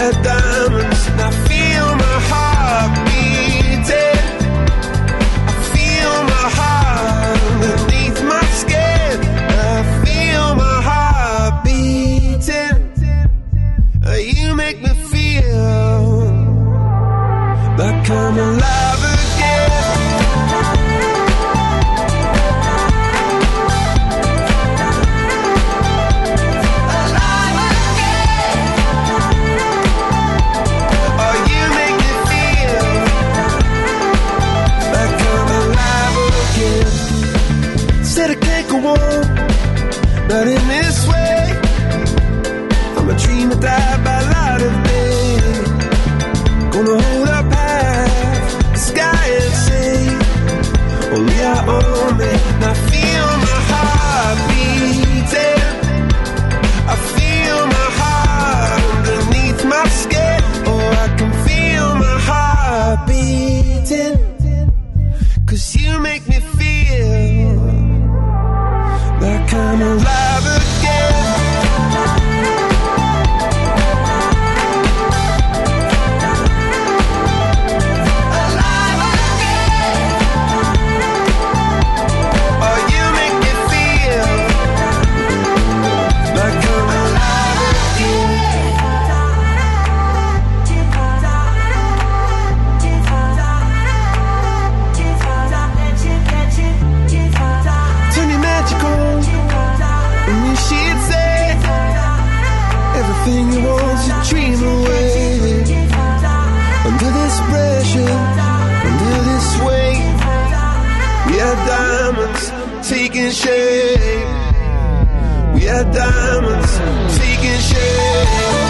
are diamonds, and I feel my heart beating. I feel my heart underneath my skin. I feel my heart beating. You make me feel like I'm alive again. Alive again. Oh, you make me feel like I'm alive again. Said I can't go on, not in this way. I'm a dream that died by light of day. Gonna hold up half the sky and say, only I own it. And I feel my heart beating. I feel my heart underneath my skin. Oh, I can feel my heart beating. 'Cause you make me feel like I'm alive again. Everything you want to dream away. Under this pressure, under this weight, we are diamonds taking shape. We are diamonds taking shape.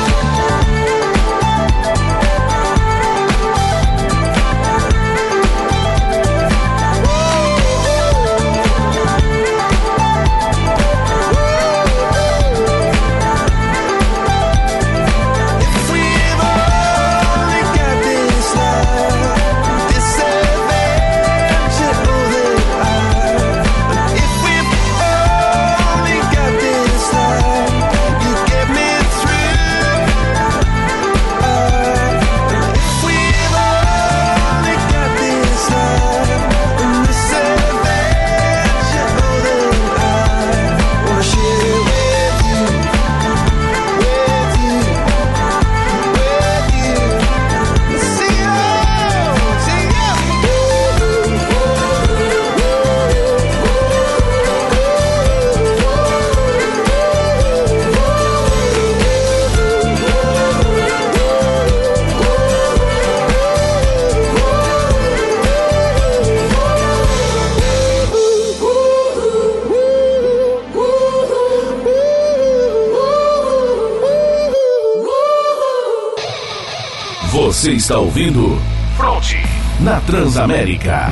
Você está ouvindo Fronte na Transamérica.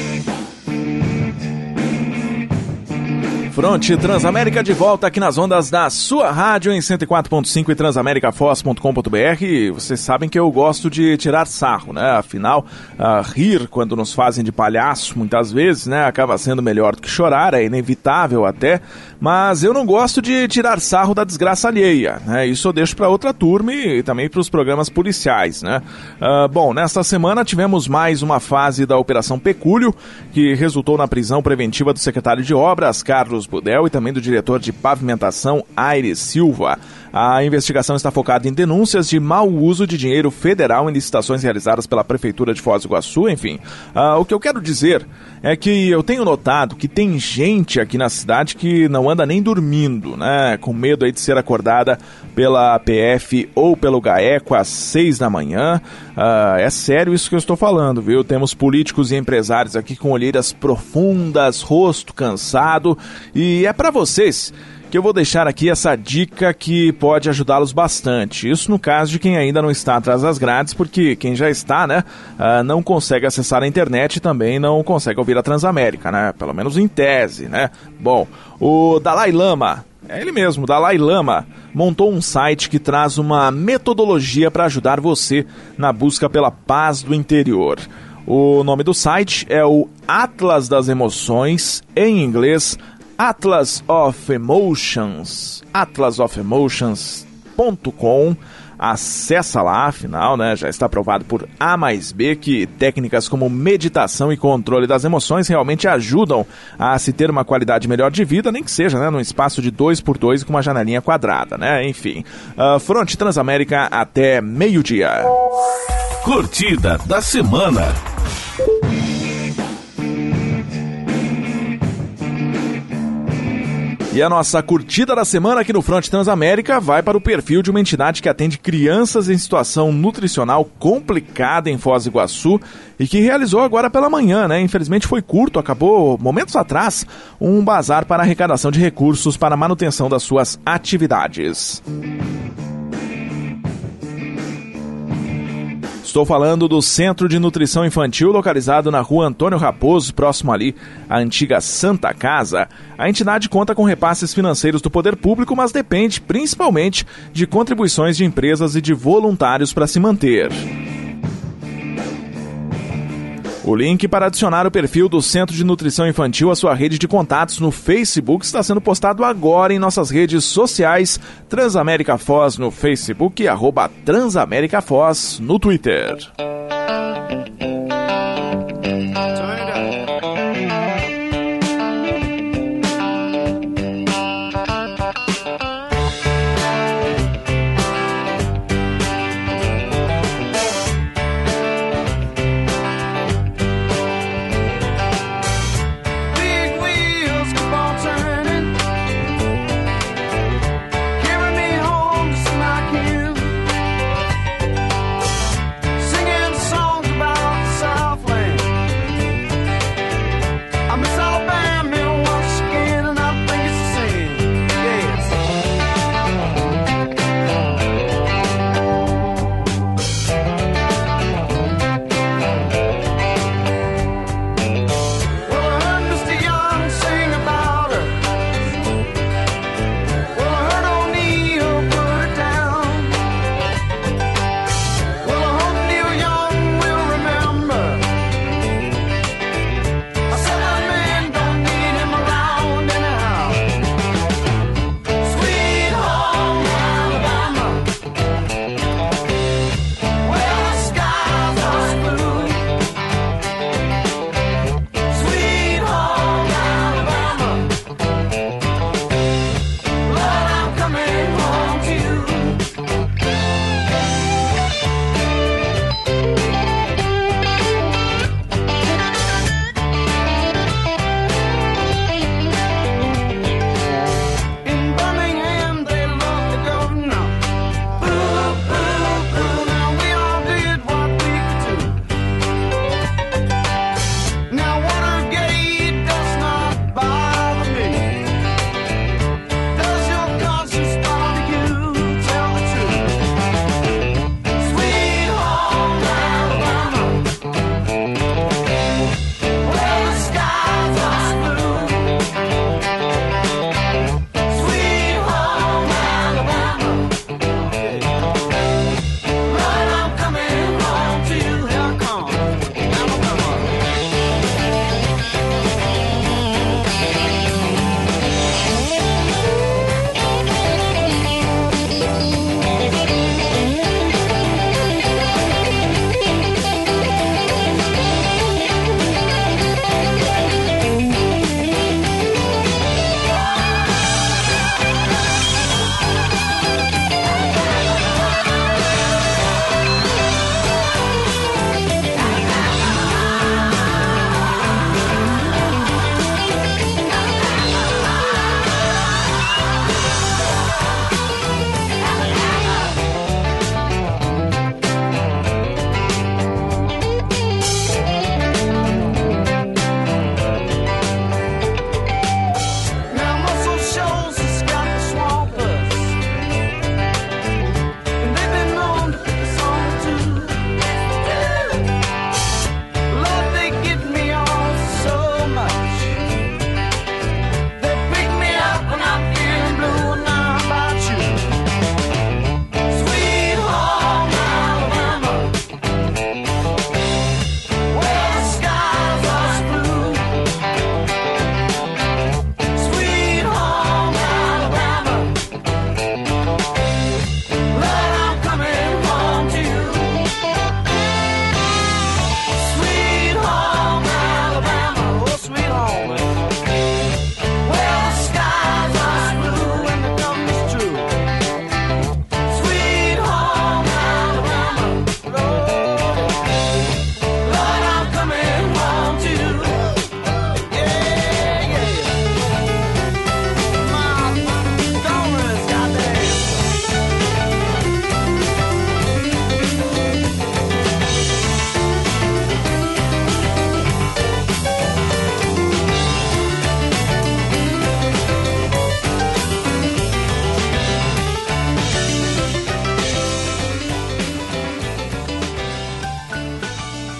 Fronte Transamérica de volta aqui nas ondas da sua rádio em 104.5 e transamericafoz.com.br. Vocês sabem que eu gosto de tirar sarro, né? Afinal, rir quando nos fazem de palhaço, muitas vezes, né? Acaba sendo melhor do que chorar, é inevitável até. Mas eu não gosto de tirar sarro da desgraça alheia, né? Isso eu deixo para outra turma e também para os programas policiais, né? Bom, nesta semana tivemos mais uma fase da Operação Pecúlio, que resultou na prisão preventiva do secretário de Obras, Carlos Budel, e também do diretor de pavimentação, Aires Silva. A investigação está focada em denúncias de mau uso de dinheiro federal em licitações realizadas pela Prefeitura de Foz do Iguaçu, enfim. O que eu quero dizer é que eu tenho notado que tem gente aqui na cidade que não anda nem dormindo, né? Com medo aí de ser acordada pela PF ou pelo GAECO às 6 da manhã. É sério isso que eu estou falando, viu? Temos políticos e empresários aqui com olheiras profundas, rosto cansado, e é para vocês que eu vou deixar aqui essa dica que pode ajudá-los bastante. Isso no caso de quem ainda não está atrás das grades, porque quem já está, né, não consegue acessar a internet e também não consegue ouvir a Transamérica, né, pelo menos em tese, né. Bom, o Dalai Lama, é ele mesmo, Dalai Lama, montou um site que traz uma metodologia para ajudar você na busca pela paz do interior. O nome do site é o Atlas das Emoções, em inglês, Atlas of Emotions, Atlas of Emotions, transamerica.com. Acessa lá, afinal, né, já está provado por A mais B que técnicas como meditação e controle das emoções realmente ajudam a se ter uma qualidade melhor de vida, nem que seja, né, num espaço de 2x2 com uma janelinha quadrada, né, enfim. Fronte Transamérica até meio-dia. Curtida da semana. E a nossa curtida da semana aqui no Fronte Transamérica vai para o perfil de uma entidade que atende crianças em situação nutricional complicada em Foz do Iguaçu e que realizou agora pela manhã, né? Infelizmente foi curto, acabou momentos atrás, um bazar para arrecadação de recursos para a manutenção das suas atividades. Estou falando do Centro de Nutrição Infantil, localizado na rua Antônio Raposo, próximo ali à antiga Santa Casa. A entidade conta com repasses financeiros do poder público, mas depende principalmente de contribuições de empresas e de voluntários para se manter. O link para adicionar o perfil do Centro de Nutrição Infantil à sua rede de contatos no Facebook está sendo postado agora em nossas redes sociais, Transamérica Foz no Facebook e @Transamérica Foz no Twitter.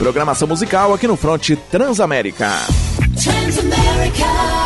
programação musical aqui no Fronte Transamérica. Transamérica.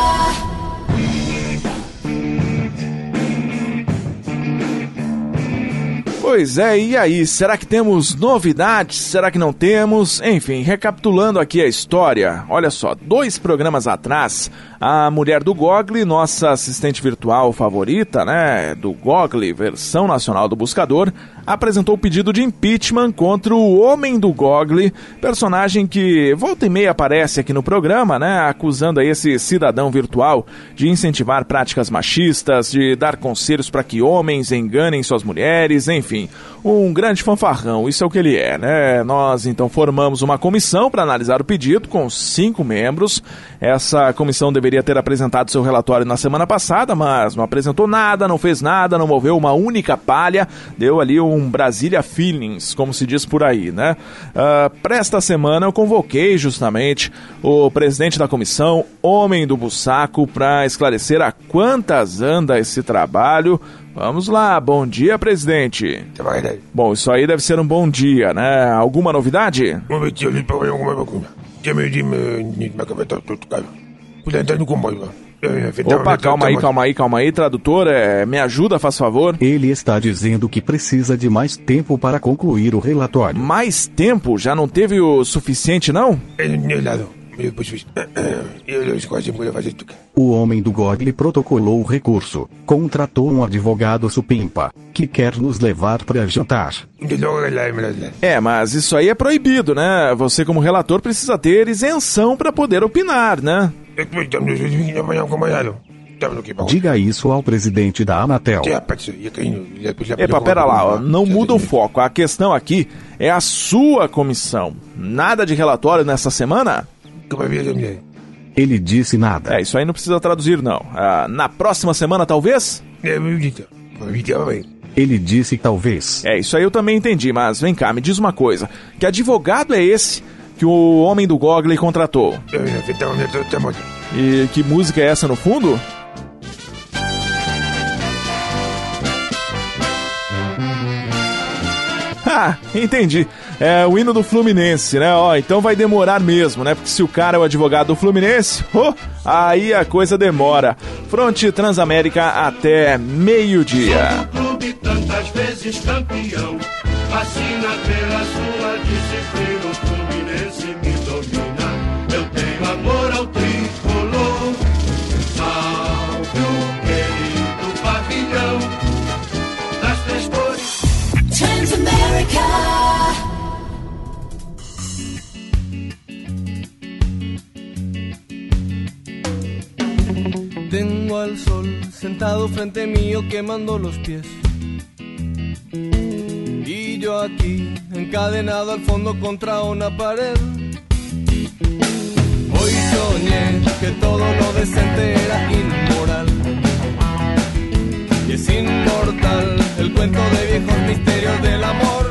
Pois é, e aí, será que temos novidades? Será que não temos? Enfim, recapitulando aqui a história, olha só, 2 programas atrás, a mulher do Google, nossa assistente virtual favorita, né, do Google, versão nacional do buscador, apresentou o pedido de impeachment contra o homem do Google, personagem que volta e meia aparece aqui no programa, né, acusando aí esse cidadão virtual de incentivar práticas machistas, de dar conselhos para que homens enganem suas mulheres, enfim, um grande fanfarrão, isso é o que ele é, né? Nós então formamos uma comissão para analisar o pedido com 5 membros. Essa comissão deveria ter apresentado seu relatório na semana passada, mas não apresentou nada, não fez nada, não moveu uma única palha, deu ali um Brasília Feelings, como se diz por aí, né? Para esta semana eu convoquei justamente o presidente da comissão, homem do Bussaco, para esclarecer a quantas anda esse trabalho. Vamos lá, bom dia, presidente. Bom, isso aí deve ser um bom dia, né? Alguma novidade? Opa, calma aí, tradutor, me ajuda, faz favor. Ele está dizendo que precisa de mais tempo para concluir o relatório. Mais tempo? Já não teve o suficiente, não? O homem do Google protocolou o recurso, contratou um advogado supimpa, que quer nos levar para jantar. Mas isso aí é proibido, né? Você como relator precisa ter isenção para poder opinar, né? Diga isso ao presidente da Anatel. Epa, pera lá, ó, não muda o foco. A questão aqui é a sua comissão. Nada de relatório nessa semana? Ele disse nada. Isso aí não precisa traduzir, não. Na próxima semana, talvez? Ele disse talvez. Isso aí eu também entendi, mas vem cá, me diz uma coisa. Que advogado é esse que o homem do Google contratou? E que música é essa no fundo? Entendi. É o hino do Fluminense, né? Então vai demorar mesmo, né? Porque se o cara é o advogado do Fluminense, aí a coisa demora. Fronte Transamérica até meio-dia. Clube tantas vezes campeão, fascina pela sua disciplina, o Fluminense me domina. Eu tenho amor ao tricolor, salve o querido pavilhão das 3 cores. Transamérica. Tengo al sol sentado frente mío quemando los pies. Y yo aquí, encadenado al fondo contra una pared. Hoy soñé que todo lo decente era inmoral. Y es inmortal el cuento de viejos misterios del amor.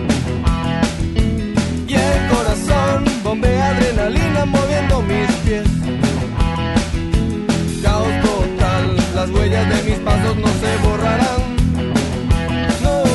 Y el corazón bombea adrenalina moviendo mis pies. Caos total, las huellas de mis pasos no se borrarán. No.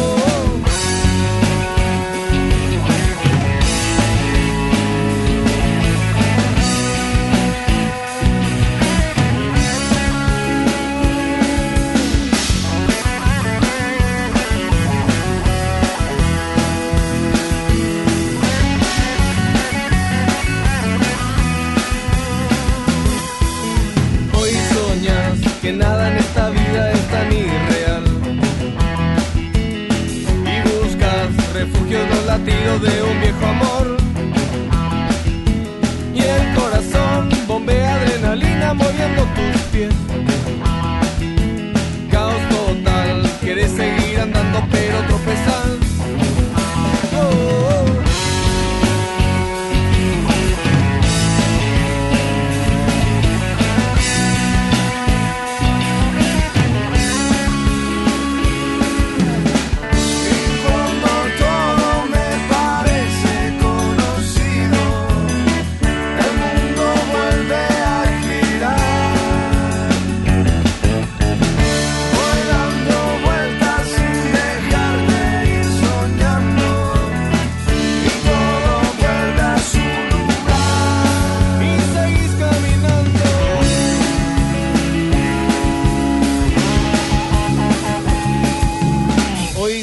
Que nada en esta vida es tan irreal. Y buscas refugio en los latidos de un viejo amor. Y el corazón bombea adrenalina moviendo tus pies. Caos total, quieres seguir andando pero tropezar.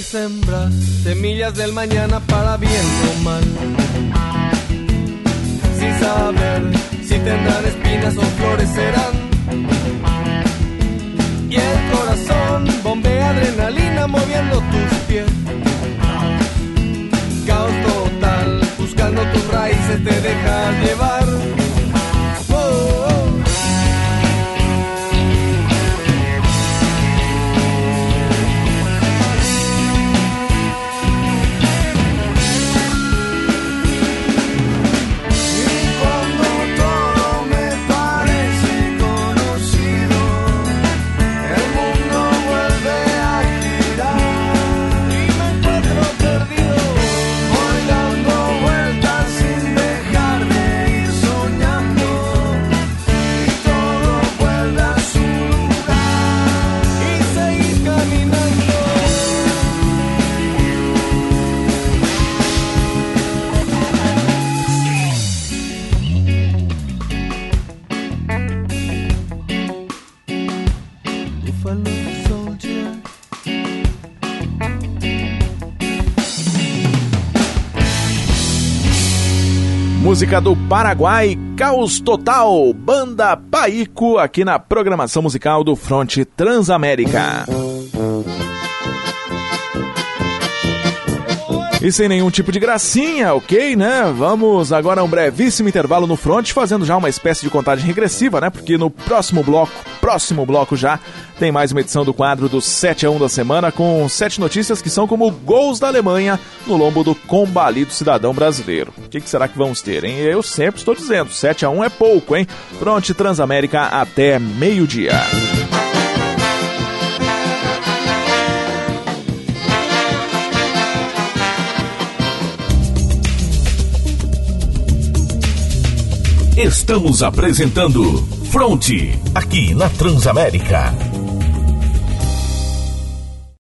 sembras semillas del mañana para bien o mal, sin saber si tendrán espinas o florecerán. Y el corazón bombea adrenalina moviendo tus pies. Caos total, buscando tus raíces te dejas llevar. Música do Paraguai, Caos Total, Banda Paico, aqui na programação musical do Fronte Transamérica. E sem nenhum tipo de gracinha, ok, né? Vamos agora a um brevíssimo intervalo no Front, fazendo já uma espécie de contagem regressiva, né? Porque no próximo bloco já, tem mais uma edição do quadro do 7-1 da semana, com 7 notícias que são como gols da Alemanha no lombo do combalido cidadão brasileiro. O que será que vamos ter, hein? Eu sempre estou dizendo, 7-1 é pouco, hein? Front Transamérica até meio-dia. Estamos apresentando Fronte, aqui na Transamérica.